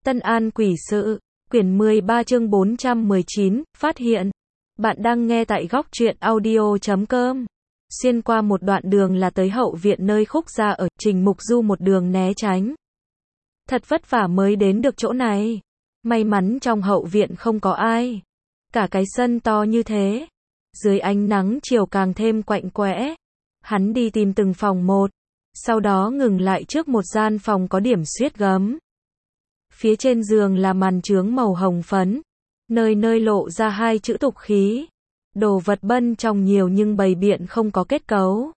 Tân An Quỷ Sự, quyển 13 chương 419, phát hiện. Bạn đang nghe tại góc truyện audio.com. Xuyên qua một đoạn đường là tới hậu viện nơi Khúc gia ở, Trình Mục Du một đường né tránh. Thật vất vả mới đến được chỗ này. May mắn trong hậu viện không có ai. Cả cái sân to như thế. Dưới ánh nắng chiều càng thêm quạnh quẽ. Hắn đi tìm từng phòng một. Sau đó ngừng lại trước một gian phòng có điểm xuyết gấm. Phía trên giường là màn chướng màu hồng phấn. Nơi nơi lộ ra hai chữ tục khí. Đồ vật bân trong nhiều nhưng bày biện không có kết cấu.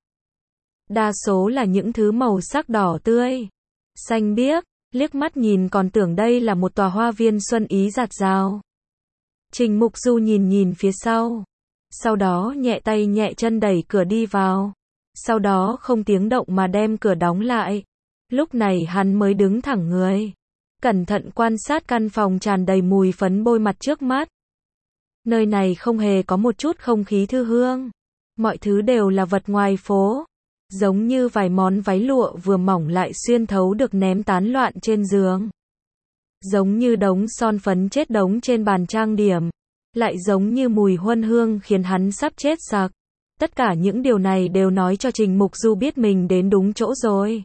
Đa số là những thứ màu sắc đỏ tươi, xanh biếc, liếc mắt nhìn còn tưởng đây là một tòa hoa viên xuân ý dạt dào. Trình Mục Du nhìn phía sau. Sau đó nhẹ tay nhẹ chân đẩy cửa đi vào. Sau đó không tiếng động mà đem cửa đóng lại. Lúc này hắn mới đứng thẳng người. Cẩn thận quan sát căn phòng tràn đầy mùi phấn bôi mặt trước mắt. Nơi này không hề có một chút không khí thư hương. Mọi thứ đều là vật ngoài phố. Giống như vài món váy lụa vừa mỏng lại xuyên thấu được ném tán loạn trên giường. Giống như đống son phấn chết đống trên bàn trang điểm. Lại giống như mùi huân hương khiến hắn sắp chết sặc. Tất cả những điều này đều nói cho Trình Mục Du biết mình đến đúng chỗ rồi.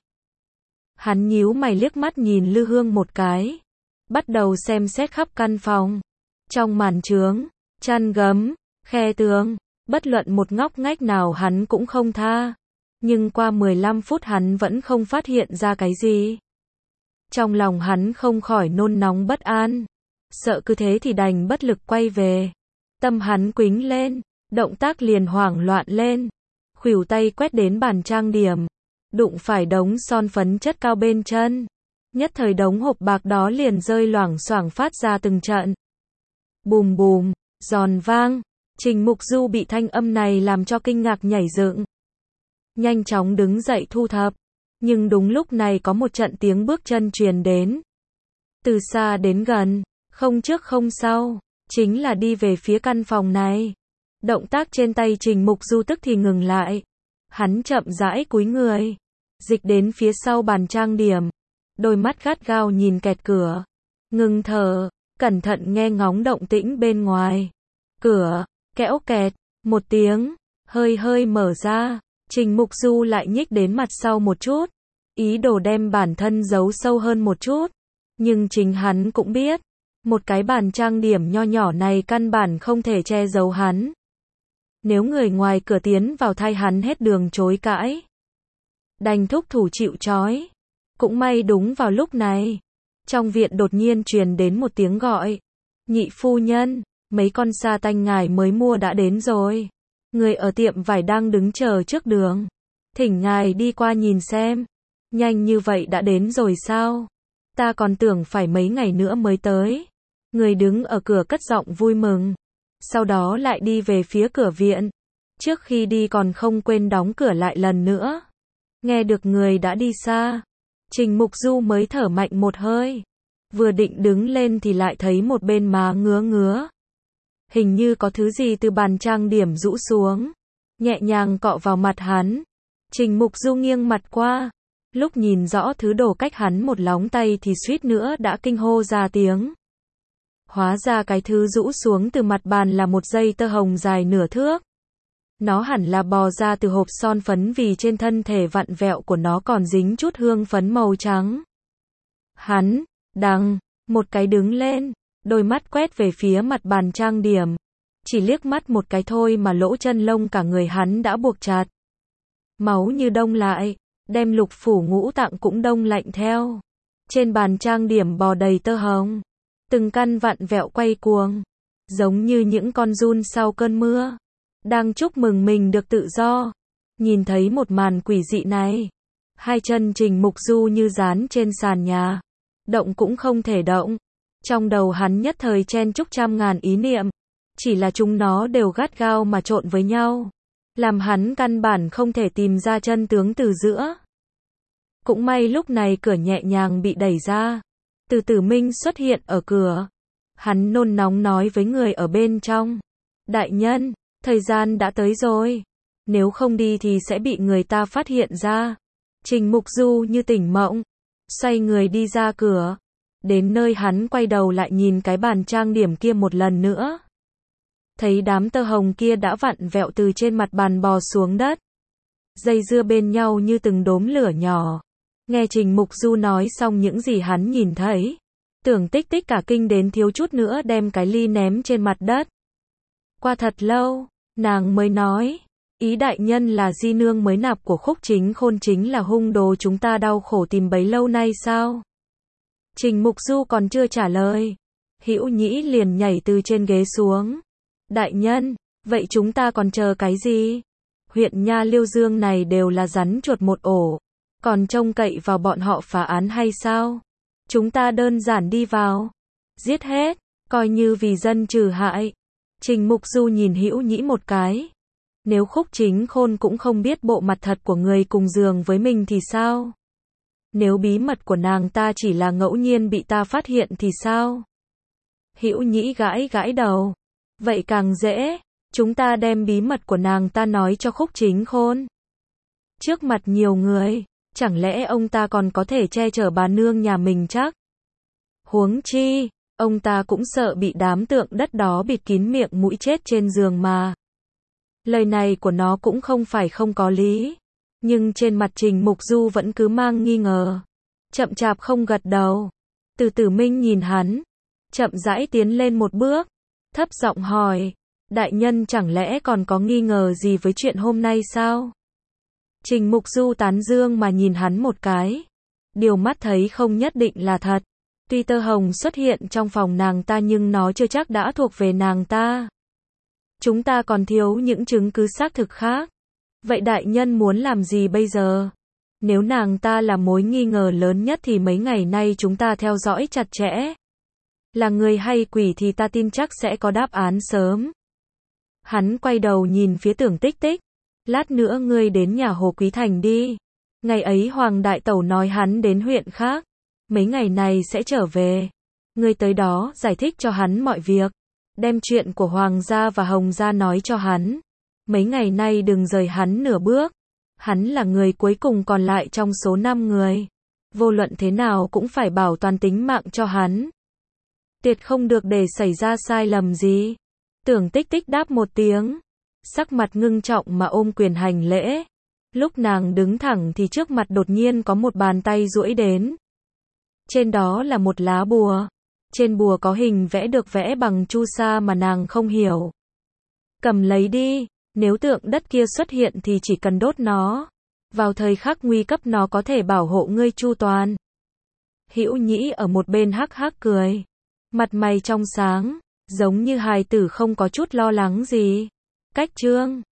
Hắn nhíu mày liếc mắt nhìn lư hương một cái. Bắt đầu xem xét khắp căn phòng. Trong màn chướng, chăn gấm, khe tường, bất luận một ngóc ngách nào hắn cũng không tha. Nhưng qua 15 phút hắn vẫn không phát hiện ra cái gì. Trong lòng hắn không khỏi nôn nóng bất an. Sợ cứ thế thì đành bất lực quay về. Tâm hắn quính lên, động tác liền hoảng loạn lên. Khuỷu tay quét đến bàn trang điểm. Đụng phải đống son phấn chất cao bên chân. Nhất thời đống hộp bạc đó liền rơi loảng xoảng phát ra từng trận. Bùm bùm, giòn vang. Trình Mục Du bị thanh âm này làm cho kinh ngạc nhảy dựng. Nhanh chóng đứng dậy thu thập. Nhưng đúng lúc này có một trận tiếng bước chân truyền đến. Từ xa đến gần, không trước không sau, chính là đi về phía căn phòng này. Động tác trên tay Trình Mục Du tức thì ngừng lại. Hắn chậm rãi cúi người, dịch đến phía sau bàn trang điểm. Đôi mắt gắt gao nhìn kẹt cửa. Ngừng thở, cẩn thận nghe ngóng động tĩnh bên ngoài. Cửa, kẽo kẹt, một tiếng, hơi mở ra. Trình Mục Du lại nhích đến mặt sau một chút. Ý đồ đem bản thân giấu sâu hơn một chút. Nhưng chính hắn cũng biết. Một cái bàn trang điểm nho nhỏ này căn bản không thể che giấu hắn. Nếu người ngoài cửa tiến vào thay hắn hết đường chối cãi. Đành thúc thủ chịu trói. Cũng may đúng vào lúc này. Trong viện đột nhiên truyền đến một tiếng gọi. Nhị phu nhân, mấy con sa tanh ngài mới mua đã đến rồi. Người ở tiệm vải đang đứng chờ trước đường. Thỉnh ngài đi qua nhìn xem. Nhanh như vậy đã đến rồi sao? Ta còn tưởng phải mấy ngày nữa mới tới. Người đứng ở cửa cất giọng vui mừng. Sau đó lại đi về phía cửa viện. Trước khi đi còn không quên đóng cửa lại lần nữa. Nghe được người đã đi xa. Trình Mục Du mới thở mạnh một hơi. Vừa định đứng lên thì lại thấy một bên má ngứa. Hình như có thứ gì từ bàn trang điểm rũ xuống. Nhẹ nhàng cọ vào mặt hắn. Trình Mục Du nghiêng mặt qua. Lúc nhìn rõ thứ đồ cách hắn một lóng tay thì suýt nữa đã kinh hô ra tiếng. Hóa ra cái thứ rũ xuống từ mặt bàn là một dây tơ hồng dài nửa thước. Nó hẳn là bò ra từ hộp son phấn vì trên thân thể vặn vẹo của nó còn dính chút hương phấn màu trắng. Hắn, đằng, một cái đứng lên, đôi mắt quét về phía mặt bàn trang điểm. Chỉ liếc mắt một cái thôi mà lỗ chân lông cả người hắn đã buộc chặt. Máu như đông lại, đem lục phủ ngũ tạng cũng đông lạnh theo. Trên bàn trang điểm bò đầy tơ hồng. Từng căn vặn vẹo quay cuồng. Giống như những con giun sau cơn mưa. Đang chúc mừng mình được tự do. Nhìn thấy một màn quỷ dị này. Hai chân Trình Mục Du như dán trên sàn nhà. Động cũng không thể động. Trong đầu hắn nhất thời chen chúc trăm ngàn ý niệm. Chỉ là chúng nó đều gắt gao mà trộn với nhau. Làm hắn căn bản không thể tìm ra chân tướng từ giữa. Cũng may lúc này cửa nhẹ nhàng bị đẩy ra. Từ Tử Minh xuất hiện ở cửa. Hắn nôn nóng nói với người ở bên trong. Đại nhân, thời gian đã tới rồi. Nếu không đi thì sẽ bị người ta phát hiện ra. Trình Mục Du như tỉnh mộng. Xoay người đi ra cửa. Đến nơi hắn quay đầu lại nhìn cái bàn trang điểm kia một lần nữa. Thấy đám tơ hồng kia đã vặn vẹo từ trên mặt bàn bò xuống đất. Dây dưa bên nhau như từng đốm lửa nhỏ. Nghe Trình Mục Du nói xong những gì hắn nhìn thấy. Tưởng Tích Tích cả kinh đến thiếu chút nữa đem cái ly ném trên mặt đất. Qua thật lâu, nàng mới nói. Ý đại nhân là di nương mới nạp của Khúc Chính Khôn chính là hung đồ chúng ta đau khổ tìm bấy lâu nay sao? Trình Mục Du còn chưa trả lời. Hữu Nhĩ liền nhảy từ trên ghế xuống. Đại nhân, vậy chúng ta còn chờ cái gì? Huyện Nha Liêu Dương này đều là rắn chuột một ổ. Còn trông cậy vào bọn họ phá án hay sao? Chúng ta đơn giản đi vào. Giết hết, coi như vì dân trừ hại. Trình Mục Du nhìn Hữu Nhĩ một cái. Nếu Khúc Chính Khôn cũng không biết bộ mặt thật của người cùng giường với mình thì sao? Nếu bí mật của nàng ta chỉ là ngẫu nhiên bị ta phát hiện thì sao? Hữu Nhĩ gãi gãi đầu. Vậy càng dễ, chúng ta đem bí mật của nàng ta nói cho Khúc Chính Khôn. Trước mặt nhiều người, chẳng lẽ ông ta còn có thể che chở bà nương nhà mình chắc? Huống chi, ông ta cũng sợ bị đám tượng đất đó bịt kín miệng mũi chết trên giường mà. Lời này của nó cũng không phải không có lý. Nhưng trên mặt Trình Mục Du vẫn cứ mang nghi ngờ. Chậm chạp không gật đầu. Từ Tử Minh nhìn hắn. Chậm rãi tiến lên một bước. Thấp giọng hỏi. Đại nhân chẳng lẽ còn có nghi ngờ gì với chuyện hôm nay sao? Trình Mục Du tán dương mà nhìn hắn một cái. Điều mắt thấy không nhất định là thật. Tuy tơ hồng xuất hiện trong phòng nàng ta nhưng nó chưa chắc đã thuộc về nàng ta. Chúng ta còn thiếu những chứng cứ xác thực khác. Vậy đại nhân muốn làm gì bây giờ? Nếu nàng ta là mối nghi ngờ lớn nhất thì mấy ngày nay chúng ta theo dõi chặt chẽ. Là người hay quỷ thì ta tin chắc sẽ có đáp án sớm. Hắn quay đầu nhìn phía Tưởng Tích Tích. Lát nữa ngươi đến nhà Hồ Quý Thành đi. Ngày ấy Hoàng Đại Tẩu nói hắn đến huyện khác. Mấy ngày này sẽ trở về. Ngươi tới đó giải thích cho hắn mọi việc. Đem chuyện của Hoàng gia và Hồng gia nói cho hắn. Mấy ngày nay đừng rời hắn nửa bước. Hắn là người cuối cùng còn lại trong số 5 người. Vô luận thế nào cũng phải bảo toàn tính mạng cho hắn. Tuyệt không được để xảy ra sai lầm gì. Tưởng Tích Tích đáp một tiếng. Sắc mặt ngưng trọng mà ôm quyền hành lễ. Lúc nàng đứng thẳng thì trước mặt đột nhiên có một bàn tay duỗi đến. Trên đó là một lá bùa. Trên bùa có hình vẽ được vẽ bằng chu sa mà nàng không hiểu. Cầm lấy đi. Nếu tượng đất kia xuất hiện thì chỉ cần đốt nó. Vào thời khắc nguy cấp nó có thể bảo hộ ngươi chu toàn. Hữu Nhĩ ở một bên hắc hắc cười. Mặt mày trong sáng, giống như hài tử không có chút lo lắng gì. Cách chương